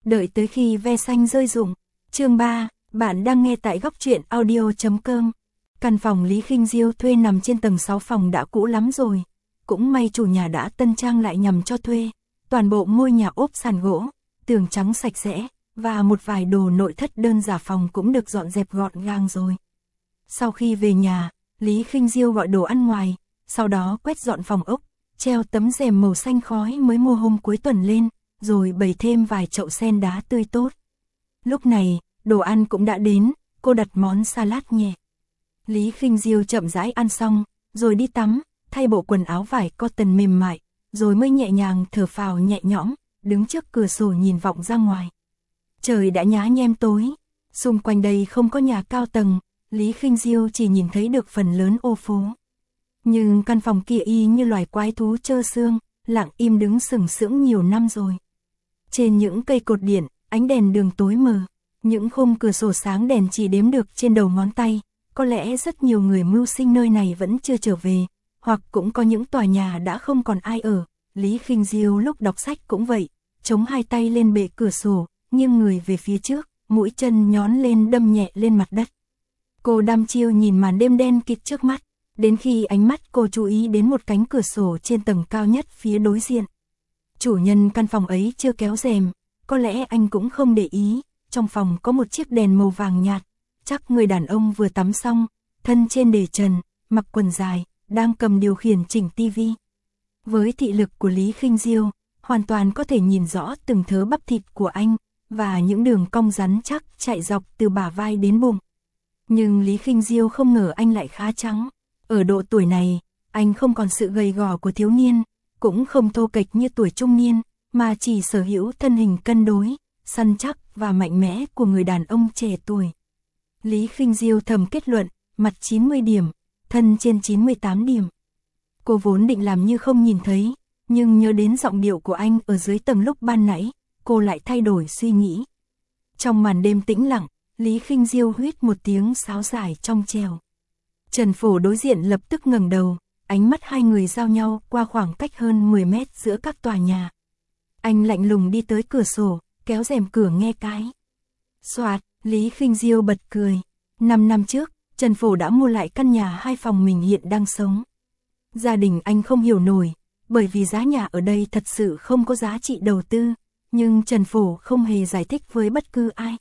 Đợi tới khi ve xanh rơi rụng. Chương 3, bạn đang nghe tại góc truyện audio.com. Căn phòng Lý Khinh Diêu thuê nằm trên tầng 6 phòng đã cũ lắm rồi. Cũng may chủ nhà đã tân trang lại nhằm cho thuê. Toàn bộ ngôi nhà ốp sàn gỗ, tường trắng sạch sẽ, và một vài đồ nội thất đơn giản phòng cũng được dọn dẹp gọn gàng rồi. Sau khi về nhà, Lý Khinh Diêu gọi đồ ăn ngoài, sau đó quét dọn phòng ốc, treo tấm rèm màu xanh khói mới mua hôm cuối tuần lên, rồi bày thêm vài chậu sen đá tươi tốt. Lúc này, đồ ăn cũng đã đến, cô đặt món salad nhẹ. Lý Khinh Diêu chậm rãi ăn xong, rồi đi tắm, thay bộ quần áo vải cotton mềm mại, rồi mới nhẹ nhàng thở phào nhẹ nhõm, đứng trước cửa sổ nhìn vọng ra ngoài. Trời đã nhá nhem tối, xung quanh đây không có nhà cao tầng, Lý Khinh Diêu chỉ nhìn thấy được phần lớn ô phố. Nhưng căn phòng kia y như loài quái thú trơ xương, lặng im đứng sừng sững nhiều năm rồi. Trên những cây cột điện, ánh đèn đường tối mờ, những khung cửa sổ sáng đèn chỉ đếm được trên đầu ngón tay, có lẽ rất nhiều người mưu sinh nơi này vẫn chưa trở về, hoặc cũng có những tòa nhà đã không còn ai ở. Lý Khinh Diêu lúc đọc sách cũng vậy, chống hai tay lên bệ cửa sổ, nghiêng người về phía trước, mũi chân nhón lên đâm nhẹ lên mặt đất. Cô đăm chiêu nhìn màn đêm đen kịt trước mắt, đến khi ánh mắt cô chú ý đến một cánh cửa sổ trên tầng cao nhất phía đối diện. Chủ nhân căn phòng ấy chưa kéo rèm, có lẽ anh cũng không để ý, trong phòng có một chiếc đèn màu vàng nhạt, chắc người đàn ông vừa tắm xong, thân trên để trần, mặc quần dài, đang cầm điều khiển chỉnh tivi. Với thị lực của Lý Khinh Diêu, hoàn toàn có thể nhìn rõ từng thớ bắp thịt của anh, và những đường cong rắn chắc chạy dọc từ bả vai đến bụng. Nhưng Lý Khinh Diêu không ngờ anh lại khá trắng. Ở độ tuổi này, anh không còn sự gầy gò của thiếu niên, cũng không thô kệch như tuổi trung niên, mà chỉ sở hữu thân hình cân đối, săn chắc và mạnh mẽ của người đàn ông trẻ tuổi. Lý Khinh Diêu thầm kết luận, mặt 90 điểm, thân trên 98 điểm. Cô vốn định làm như không nhìn thấy, nhưng nhớ đến giọng điệu của anh ở dưới tầng lúc ban nãy, cô lại thay đổi suy nghĩ. Trong màn đêm tĩnh lặng, Lý Khinh Diêu huýt một tiếng sáo dài trong trèo. Trần Phổ đối diện lập tức ngẩng đầu, ánh mắt hai người giao nhau qua khoảng cách hơn 10 mét giữa các tòa nhà. Anh lạnh lùng đi tới cửa sổ, kéo rèm cửa nghe cái. Soạt, Lý Khinh Diêu bật cười. 5 năm trước, Trần Phổ đã mua lại căn nhà 2 phòng mình hiện đang sống. Gia đình anh không hiểu nổi, bởi vì giá nhà ở đây thật sự không có giá trị đầu tư, nhưng Trần Phổ không hề giải thích với bất cứ ai.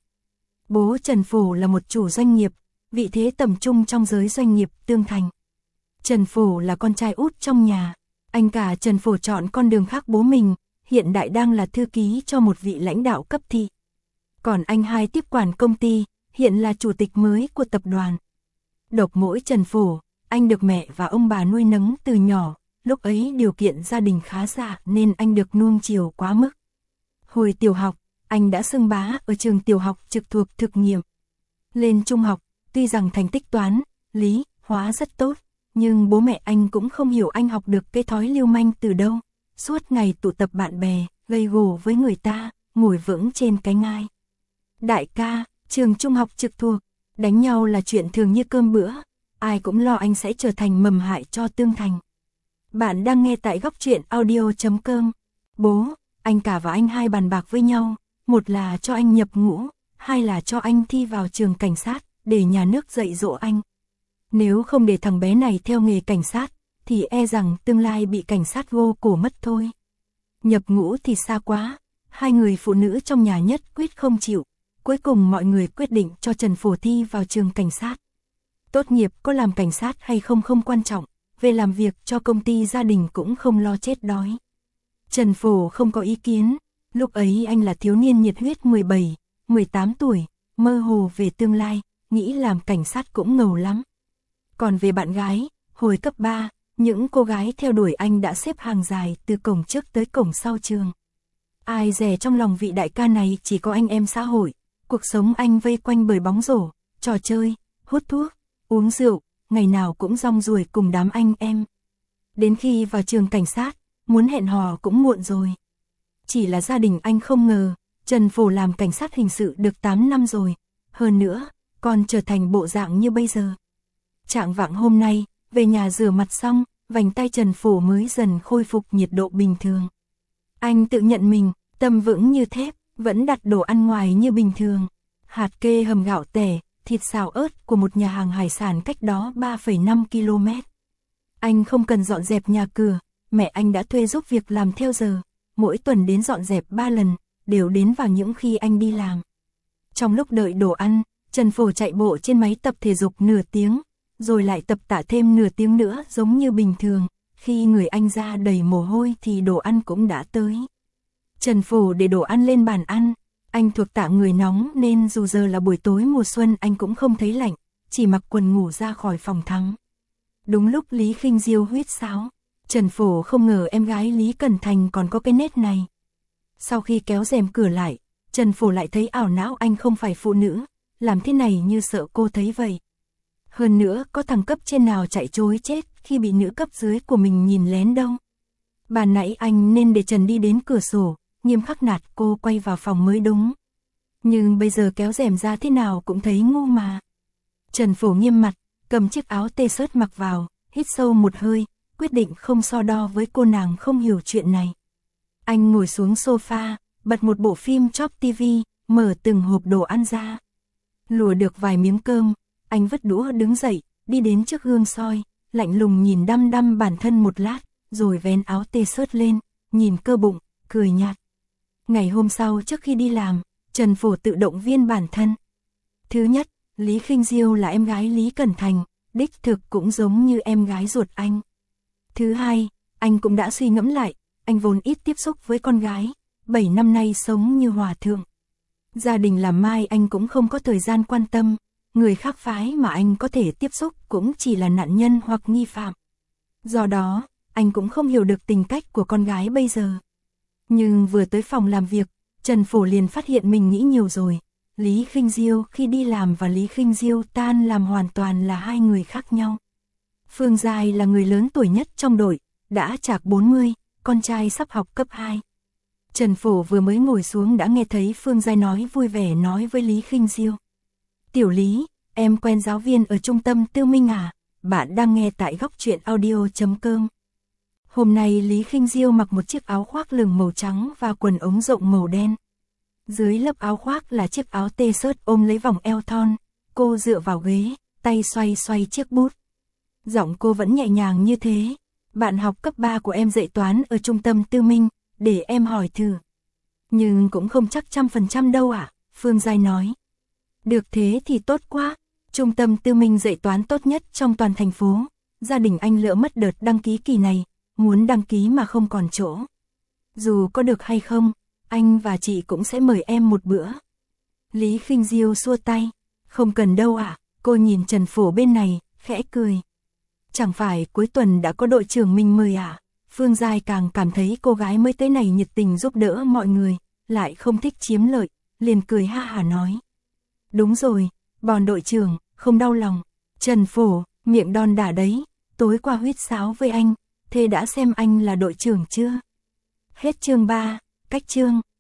Bố Trần Phổ là một chủ doanh nghiệp, vị thế tầm trung trong giới doanh nghiệp Tương Thành. Trần Phổ là con trai út trong nhà, anh cả Trần Phổ chọn con đường khác bố mình, hiện đại đang là thư ký cho một vị lãnh đạo cấp thị. Còn anh hai tiếp quản công ty, hiện là chủ tịch mới của tập đoàn. Độc mỗi Trần Phổ, anh được mẹ và ông bà nuôi nấng từ nhỏ, lúc ấy điều kiện gia đình khá giả nên anh được nuông chiều quá mức. Hồi tiểu học, anh đã xưng bá ở trường tiểu học trực thuộc thực nghiệm. Lên trung học, tuy rằng thành tích toán, lý, hóa rất tốt, nhưng bố mẹ anh cũng không hiểu anh học được cái thói lưu manh từ đâu. Suốt ngày tụ tập bạn bè, gây gổ với người ta, ngồi vững trên cái ngai. Đại ca, trường trung học trực thuộc, đánh nhau là chuyện thường như cơm bữa, ai cũng lo anh sẽ trở thành mầm hại cho Tương Thành. Bạn đang nghe tại góc truyện audio.com. Bố, anh cả và anh hai bàn bạc với nhau, một là cho anh nhập ngũ, hai là cho anh thi vào trường cảnh sát, để nhà nước dạy dỗ anh. Nếu không để thằng bé này theo nghề cảnh sát, thì e rằng tương lai bị cảnh sát gô cổ mất thôi. Nhập ngũ thì xa quá, hai người phụ nữ trong nhà nhất quyết không chịu. Cuối cùng mọi người quyết định cho Trần Phổ thi vào trường cảnh sát. Tốt nghiệp có làm cảnh sát hay không không quan trọng, về làm việc cho công ty gia đình cũng không lo chết đói. Trần Phổ không có ý kiến, lúc ấy anh là thiếu niên nhiệt huyết 17, 18 tuổi, mơ hồ về tương lai, nghĩ làm cảnh sát cũng ngầu lắm. Còn về bạn gái, hồi cấp 3, những cô gái theo đuổi anh đã xếp hàng dài từ cổng trước tới cổng sau trường. Ai dè trong lòng vị đại ca này chỉ có anh em xã hội, cuộc sống anh vây quanh bởi bóng rổ, trò chơi, hút thuốc, uống rượu, ngày nào cũng rong ruổi cùng đám anh em. Đến khi vào trường cảnh sát, muốn hẹn hò cũng muộn rồi. Chỉ là gia đình anh không ngờ, Trần Phổ làm cảnh sát hình sự được 8 năm rồi, hơn nữa, còn trở thành bộ dạng như bây giờ. Trạng vạng hôm nay, về nhà rửa mặt xong, vành tay Trần Phổ mới dần khôi phục nhiệt độ bình thường. Anh tự nhận mình, tâm vững như thép, Vẫn đặt đồ ăn ngoài như bình thường. Hạt kê hầm gạo tẻ, thịt xào ớt của một nhà hàng hải sản cách đó 3,5 km. Anh không cần dọn dẹp nhà cửa, mẹ anh đã thuê giúp việc làm theo giờ, mỗi tuần đến dọn dẹp 3 lần, đều đến vào những khi anh đi làm. Trong lúc đợi đồ ăn, Trần Phổ chạy bộ trên máy tập thể dục nửa tiếng, rồi lại tập tạ thêm nửa tiếng nữa giống như bình thường, khi người anh ra đầy mồ hôi thì đồ ăn cũng đã tới. Trần Phổ để đồ ăn lên bàn ăn, anh thuộc tạng người nóng nên dù giờ là buổi tối mùa xuân anh cũng không thấy lạnh, chỉ mặc quần ngủ ra khỏi phòng thắng. Đúng lúc Lý Khinh Diêu huýt sáo, Trần Phổ không ngờ em gái Lý Cẩn Thành còn có cái nét này. Sau khi kéo rèm cửa lại, Trần Phổ lại thấy ảo não anh không phải phụ nữ, làm thế này như sợ cô thấy vậy. Hơn nữa có thằng cấp trên nào chạy trối chết khi bị nữ cấp dưới của mình nhìn lén đâu. Ban nãy anh nên để Trần đi đến cửa sổ, nghiêm khắc nạt cô quay vào phòng mới đúng. Nhưng bây giờ kéo rèm ra thế nào cũng thấy ngu mà. Trần Phổ nghiêm mặt, cầm chiếc áo t-shirt mặc vào, hít sâu một hơi, quyết định không so đo với cô nàng không hiểu chuyện này. Anh ngồi xuống sofa, bật một bộ phim Chop TV, mở từng hộp đồ ăn ra. Lùa được vài miếng cơm, anh vứt đũa đứng dậy, đi đến trước gương soi, lạnh lùng nhìn đăm đăm bản thân một lát, rồi vén áo t-shirt lên, nhìn cơ bụng, cười nhạt. Ngày hôm sau trước khi đi làm, Trần Phổ tự động viên bản thân. Thứ nhất, Lý Khinh Diêu là em gái Lý Cẩn Thành, đích thực cũng giống như em gái ruột anh. Thứ hai, anh cũng đã suy ngẫm lại, anh vốn ít tiếp xúc với con gái, 7 năm nay sống như hòa thượng. Gia đình làm mai anh cũng không có thời gian quan tâm, người khác phái mà anh có thể tiếp xúc cũng chỉ là nạn nhân hoặc nghi phạm. Do đó, anh cũng không hiểu được tình cách của con gái bây giờ. Nhưng vừa tới phòng làm việc, Trần Phổ liền phát hiện mình nghĩ nhiều rồi. Lý Khinh Diêu khi đi làm và Lý Khinh Diêu tan làm hoàn toàn là hai người khác nhau. Phương Giai là người lớn tuổi nhất trong đội, đã trạc 40, con trai sắp học cấp 2. Trần Phổ vừa mới ngồi xuống đã nghe thấy Phương Giai nói vui vẻ nói với Lý Khinh Diêu. Tiểu Lý, em quen giáo viên ở trung tâm Tư Minh à? Bạn đang nghe tại góc truyện audio.com. Hôm nay Lý Khinh Diêu mặc một chiếc áo khoác lửng màu trắng và quần ống rộng màu đen. Dưới lớp áo khoác là chiếc áo t-shirt ôm lấy vòng eo thon, cô dựa vào ghế, tay xoay xoay chiếc bút. Giọng cô vẫn nhẹ nhàng như thế. Bạn học cấp 3 của em dạy toán ở trung tâm Tư Minh, để em hỏi thử. Nhưng cũng không chắc 100% đâu ạ, Phương Giai nói. Được thế thì tốt quá, trung tâm Tư Minh dạy toán tốt nhất trong toàn thành phố. Gia đình anh lỡ mất đợt đăng ký kỳ này, muốn đăng ký mà không còn chỗ. Dù có được hay không, anh và chị cũng sẽ mời em một bữa. Lý Khinh Diêu xua tay, không cần đâu ạ, cô nhìn Trần Phổ bên này, khẽ cười. Chẳng phải cuối tuần đã có đội trưởng mình mời à? Phương Giai càng cảm thấy cô gái mới tới này nhiệt tình giúp đỡ mọi người, lại không thích chiếm lợi, liền cười ha hả nói. Đúng rồi, bọn đội trưởng, không đau lòng. Trần Phổ, miệng đon đả đấy, tối qua huýt sáo với anh, thế đã xem anh là đội trưởng chưa? Hết chương 3, cách chương.